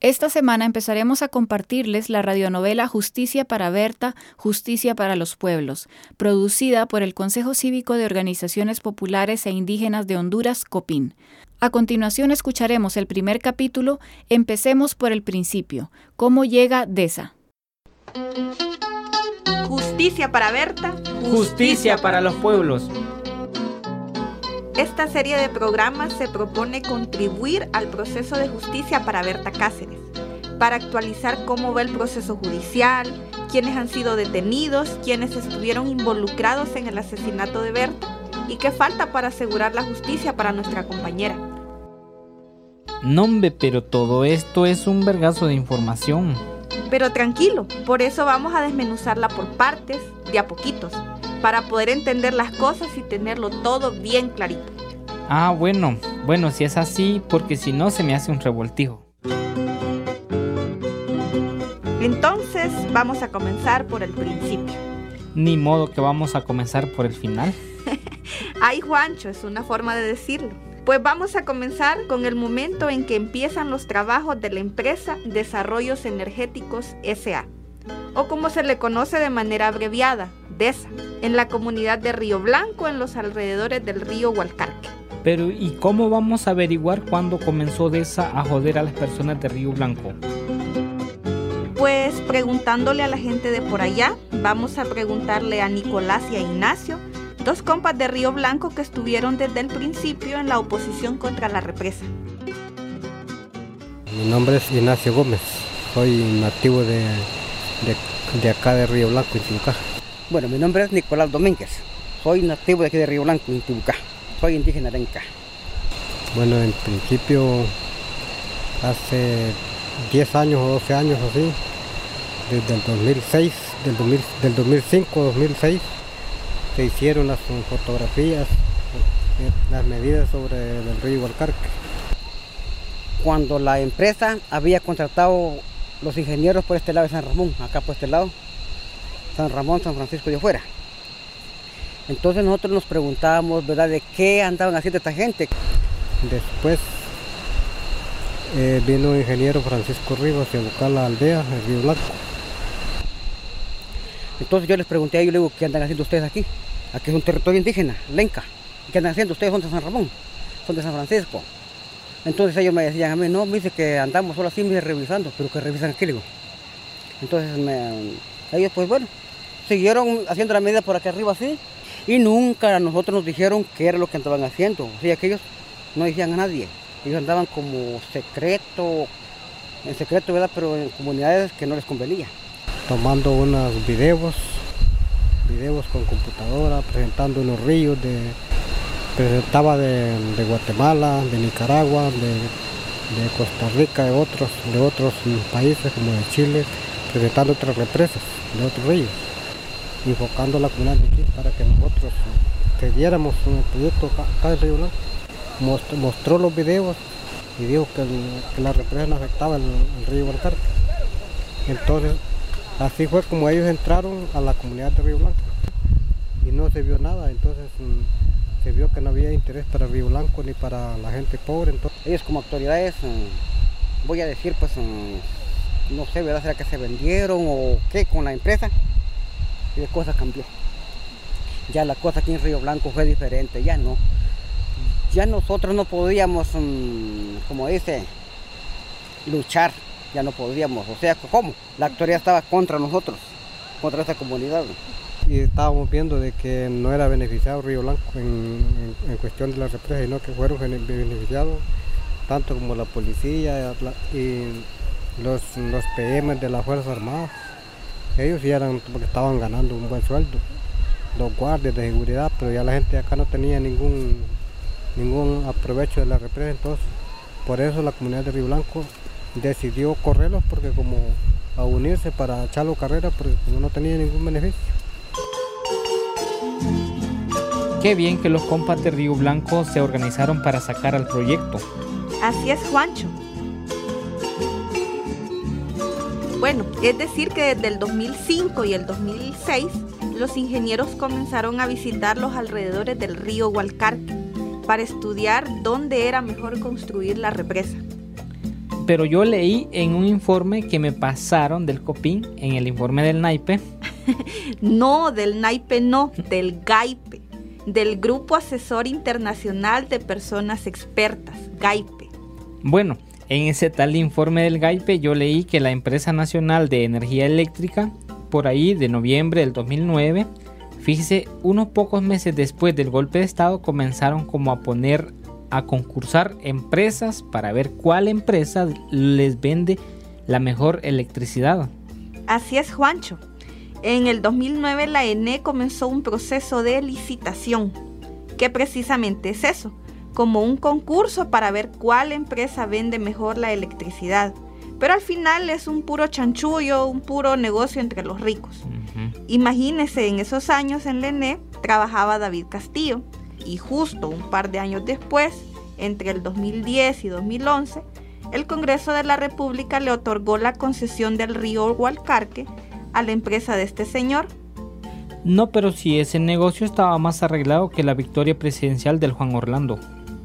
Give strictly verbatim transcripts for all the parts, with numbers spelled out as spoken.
Esta semana empezaremos a compartirles la radionovela Justicia para Berta, Justicia para los Pueblos, producida por el Consejo Cívico de Organizaciones Populares e Indígenas de Honduras, COPIN. A continuación escucharemos el primer capítulo. Empecemos por el principio. ¿Cómo llega Deza? Justicia para Berta, Justicia para los pueblos. Esta serie de programas se propone contribuir al proceso de justicia para Berta Cáceres, para actualizar cómo va el proceso judicial, quiénes han sido detenidos, quiénes estuvieron involucrados en el asesinato de Berta y qué falta para asegurar la justicia para nuestra compañera. No, hombre, pero todo esto es un vergazo de información. Pero tranquilo, por eso vamos a desmenuzarla por partes, de a poquitos, para poder entender las cosas y tenerlo todo bien clarito. Ah, bueno, bueno, si es así, porque si no se me hace un revoltijo. Entonces, vamos a comenzar por el principio. Ni modo que vamos a comenzar por el final. Ay, Juancho, es una forma de decirlo. Pues vamos a comenzar con el momento en que empiezan los trabajos de la empresa Desarrollos Energéticos S A, o como se le conoce de manera abreviada, DESA, en la comunidad de Río Blanco, en los alrededores del río Hualcarque. Pero, ¿y cómo vamos a averiguar cuándo comenzó DESA a joder a las personas de Río Blanco? Pues preguntándole a la gente de por allá. Vamos a preguntarle a Nicolás y a Ignacio, dos compas de Río Blanco que estuvieron desde el principio en la oposición contra la represa. Mi nombre es Ignacio Gómez, soy nativo de, de, de acá de Río Blanco, Intibucá. Bueno, mi nombre es Nicolás Domínguez, soy nativo de aquí de Río Blanco, Intibucá, soy indígena arenca. Bueno, en principio, hace diez años o doce años así, desde el dos mil seis, del, dos mil, del dos mil cinco dos mil seis, se hicieron las fotografías, las medidas sobre el río Hualcarque. Cuando la empresa había contratado los ingenieros por este lado de San Ramón, acá por este lado, San Ramón, San Francisco de afuera. Entonces nosotros nos preguntábamos, ¿verdad?, de qué andaban haciendo esta gente. Después eh, vino un ingeniero Francisco Rivas a buscar la aldea, el río Blanco. Entonces yo les pregunté a ellos, le digo, ¿qué andan haciendo ustedes aquí? Aquí es un territorio indígena, Lenca. ¿Qué andan haciendo? Ustedes son de San Ramón, son de San Francisco. Entonces ellos me decían a mí, no, me dice que andamos solo así, me revisando, pero que revisan aquí, le digo. Entonces me, ellos pues bueno, siguieron haciendo la medida por aquí arriba así, y nunca a nosotros nos dijeron qué era lo que andaban haciendo. O sea, que ellos no decían a nadie, ellos andaban como secreto, en secreto, ¿verdad?, pero en comunidades que no les convenía. Tomando unos videos, videos con computadora, presentando unos ríos, de, presentaba de, de Guatemala, de Nicaragua, de, de Costa Rica, de otros, de otros países como de Chile, presentando otras represas de otros ríos, enfocando la comunidad de aquí para que nosotros cediéramos un proyecto acá, acá en Río Blanco. Mostró, mostró los videos y dijo que, el, que la represa no afectaba el, el río Hualcarque. Entonces, así fue como ellos entraron a la comunidad de Río Blanco y no se vio nada. Entonces mmm, se vio que no había interés para Río Blanco ni para la gente pobre. Entonces, ellos como autoridades, mmm, voy a decir, pues mmm, no sé, ¿verdad?, será que se vendieron o qué con la empresa, y la cosa cambió. Ya la cosa aquí en Río Blanco fue diferente, ya no. Ya nosotros no podíamos, mmm, como dice, luchar. Ya no podíamos, o sea, ¿cómo? La autoridad estaba contra nosotros, contra esta comunidad. Y estábamos viendo de que no era beneficiado Río Blanco en, en, en cuestión de la represa, sino que fueron beneficiados tanto como la policía y los, los P M de las Fuerzas Armadas. Ellos ya eran porque estaban ganando un buen sueldo, los guardias de seguridad, pero ya la gente acá no tenía ningún, ningún aprovecho de la represa. Entonces, por eso la comunidad de Río Blanco decidió correrlos, porque como a unirse para echarlo carrera, porque como no tenía ningún beneficio. Qué bien que los compas de Río Blanco se organizaron para sacar al proyecto. Así es, Juancho. Bueno, es decir que desde el dos mil cinco y el dos mil seis, los ingenieros comenzaron a visitar los alrededores del río Hualcarque para estudiar dónde era mejor construir la represa. pero yo leí en un informe que me pasaron del COPIN, en el informe del naipe. No, del naipe no, del GAIPE, del Grupo Asesor Internacional de Personas Expertas, GAIPE. Bueno, en ese tal informe del GAIPE yo leí que la Empresa Nacional de Energía Eléctrica, por ahí de noviembre del dos mil nueve, fíjese, unos pocos meses después del golpe de estado comenzaron como a poner a concursar empresas para ver cuál empresa les vende la mejor electricidad. Así es, Juancho. En el dos mil nueve la E N E comenzó un proceso de licitación, que precisamente es eso, como un concurso para ver cuál empresa vende mejor la electricidad. Pero al final es un puro chanchullo, un puro negocio entre los ricos. Uh-huh. Imagínese, en esos años en la E N E trabajaba David Castillo, y justo un par de años después, entre el dos mil diez y dos mil once, el Congreso de la República le otorgó la concesión del río Hualcarque a la empresa de este señor. No, pero si ese negocio estaba más arreglado que la victoria presidencial del Juan Orlando.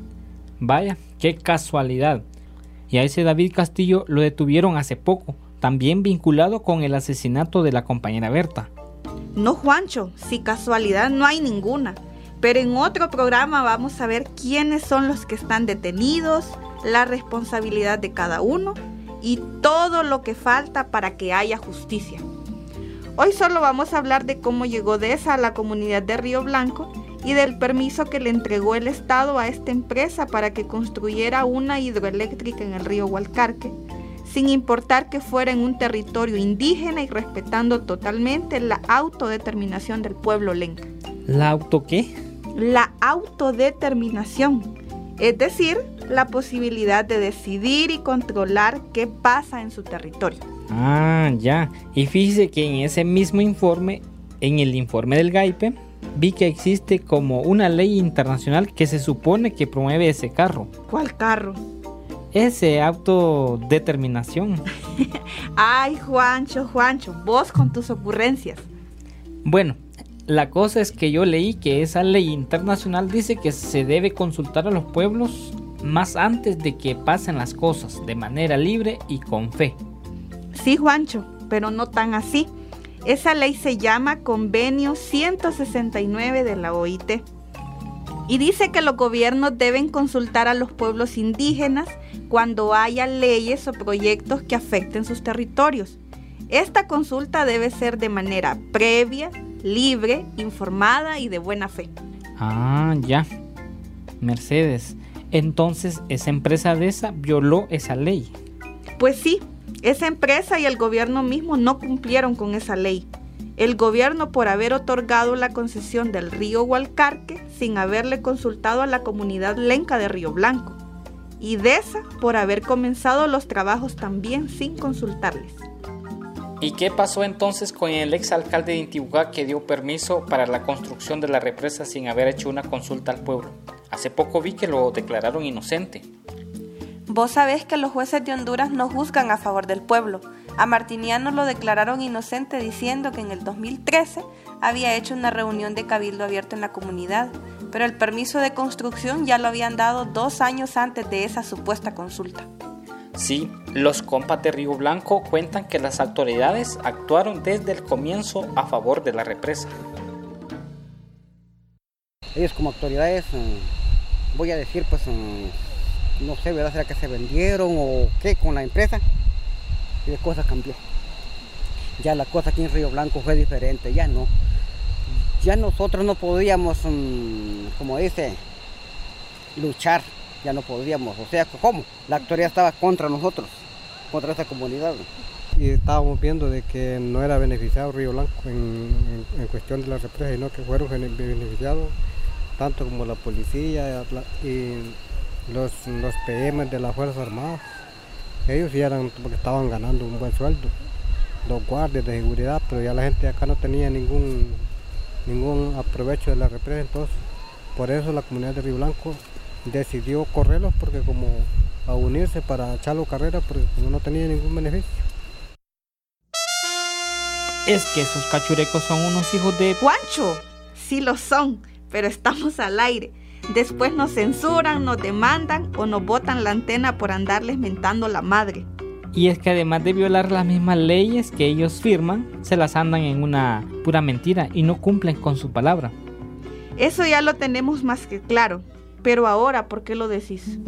Vaya, qué casualidad. Y a ese David Castillo lo detuvieron hace poco, también vinculado con el asesinato de la compañera Berta. No, Juancho, si casualidad no hay ninguna. Pero en otro programa vamos a ver quiénes son los que están detenidos, la responsabilidad de cada uno y todo lo que falta para que haya justicia. Hoy solo vamos a hablar de cómo llegó DESA a la comunidad de Río Blanco y del permiso que le entregó el Estado a esta empresa para que construyera una hidroeléctrica en el río Hualcarque, sin importar que fuera en un territorio indígena y respetando totalmente la autodeterminación del pueblo lenca. ¿La auto qué? La autodeterminación, es decir, la posibilidad de decidir y controlar qué pasa en su territorio. Ah, ya. Y fíjese que en ese mismo informe, en el informe del GAIPE, vi que existe como una ley internacional que se supone que promueve ese carro. ¿Cuál carro? Ese autodeterminación. Ay, Juancho, Juancho, vos con tus ocurrencias. Bueno, la cosa es que yo leí que esa ley internacional dice que se debe consultar a los pueblos más antes de que pasen las cosas, de manera libre y con fe. Sí, Juancho, pero no tan así. Esa ley se llama Convenio ciento sesenta y nueve de la O I T y dice que los gobiernos deben consultar a los pueblos indígenas cuando haya leyes o proyectos que afecten sus territorios. Esta consulta debe ser de manera previa, libre, informada y de buena fe. Ah, ya. Mercedes, entonces esa empresa DESA violó esa ley. Pues sí, esa empresa y el gobierno mismo no cumplieron con esa ley. El gobierno por haber otorgado la concesión del río Hualcarque sin haberle consultado a la comunidad lenca de Río Blanco. Y DESA por haber comenzado los trabajos también sin consultarles. ¿Y qué pasó entonces con el exalcalde de Intibucá que dio permiso para la construcción de la represa sin haber hecho una consulta al pueblo? Hace poco vi que lo declararon inocente. Vos sabés que los jueces de Honduras no juzgan a favor del pueblo. A Martiniano lo declararon inocente diciendo que en el dos mil trece había hecho una reunión de cabildo abierto en la comunidad, pero el permiso de construcción ya lo habían dado dos años antes de esa supuesta consulta. Sí, los compas de Río Blanco cuentan que las autoridades actuaron desde el comienzo a favor de la represa. Ellos como autoridades, voy a decir, pues, no sé, ¿verdad? ¿Será que se vendieron o qué con la empresa? Y la cosa cambió. Ya la cosa aquí en Río Blanco fue diferente, ya no. Ya nosotros no podíamos, como dice, luchar. Ya no podíamos, o sea, ¿cómo? La autoridad estaba contra nosotros, contra esta comunidad. Y estábamos viendo de que no era beneficiado Río Blanco en, en, en cuestión de la represa, sino que fueron beneficiados tanto como la policía y los, los P M de las Fuerzas Armadas. Ellos sí eran porque estaban ganando un buen sueldo, los guardias de seguridad, pero ya la gente de acá no tenía ningún, ningún aprovecho de la represa, entonces por eso la comunidad de Río Blanco decidió correrlos porque como a unirse para echarlo carrera porque como no tenía ningún beneficio. Es que esos cachurecos son unos hijos de... ¡Juancho! Sí lo son, pero estamos al aire. Después nos censuran, nos demandan o nos botan la antena por andarles mentando la madre. Y es que además de violar las mismas leyes que ellos firman, se las andan en una pura mentira y no cumplen con su palabra. Eso ya lo tenemos más que claro, pero ahora, ¿por qué lo decís?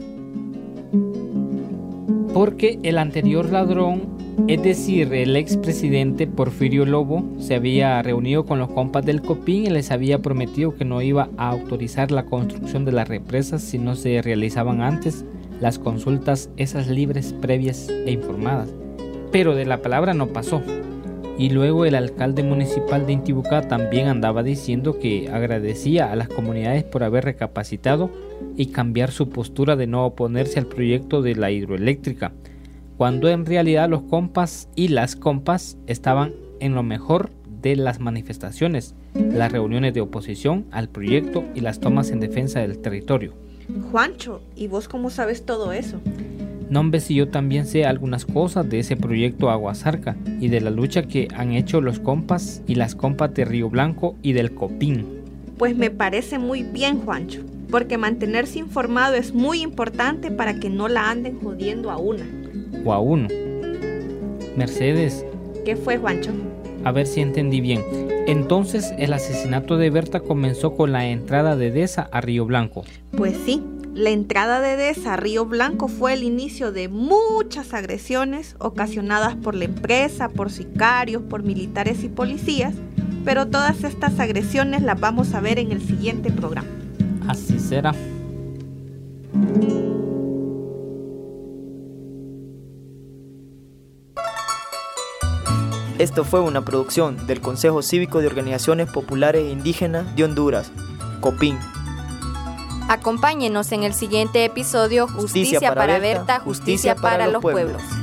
Porque el anterior ladrón, es decir, el expresidente Porfirio Lobo, se había reunido con los compas del Copín y les había prometido que no iba a autorizar la construcción de las represas si no se realizaban antes las consultas esas libres, previas e informadas. Pero de la palabra no pasó. Y luego el alcalde municipal de Intibucá también andaba diciendo que agradecía a las comunidades por haber recapacitado y cambiar su postura de no oponerse al proyecto de la hidroeléctrica, cuando en realidad los compas y las compas estaban en lo mejor de las manifestaciones, las reuniones de oposición al proyecto y las tomas en defensa del territorio. Juancho, ¿y vos cómo sabes todo eso? No, hombre, si yo también sé algunas cosas de ese proyecto Aguasarca y de la lucha que han hecho los compas y las compas de Río Blanco y del Copín. Pues me parece muy bien, Juancho, porque mantenerse informado es muy importante para que no la anden jodiendo a una. O a uno. Mercedes. ¿Qué fue, Juancho? A ver si entendí bien. Entonces el asesinato de Berta comenzó con la entrada de Deza a Río Blanco. Pues sí, la entrada de Deza a Río Blanco fue el inicio de muchas agresiones ocasionadas por la empresa, por sicarios, por militares y policías, pero todas estas agresiones las vamos a ver en el siguiente programa. Así será. Esto fue una producción del Consejo Cívico de Organizaciones Populares e Indígenas de Honduras, Copín. Acompáñenos en el siguiente episodio Justicia, Justicia para Berta, Justicia, justicia para, para los pueblos. pueblos.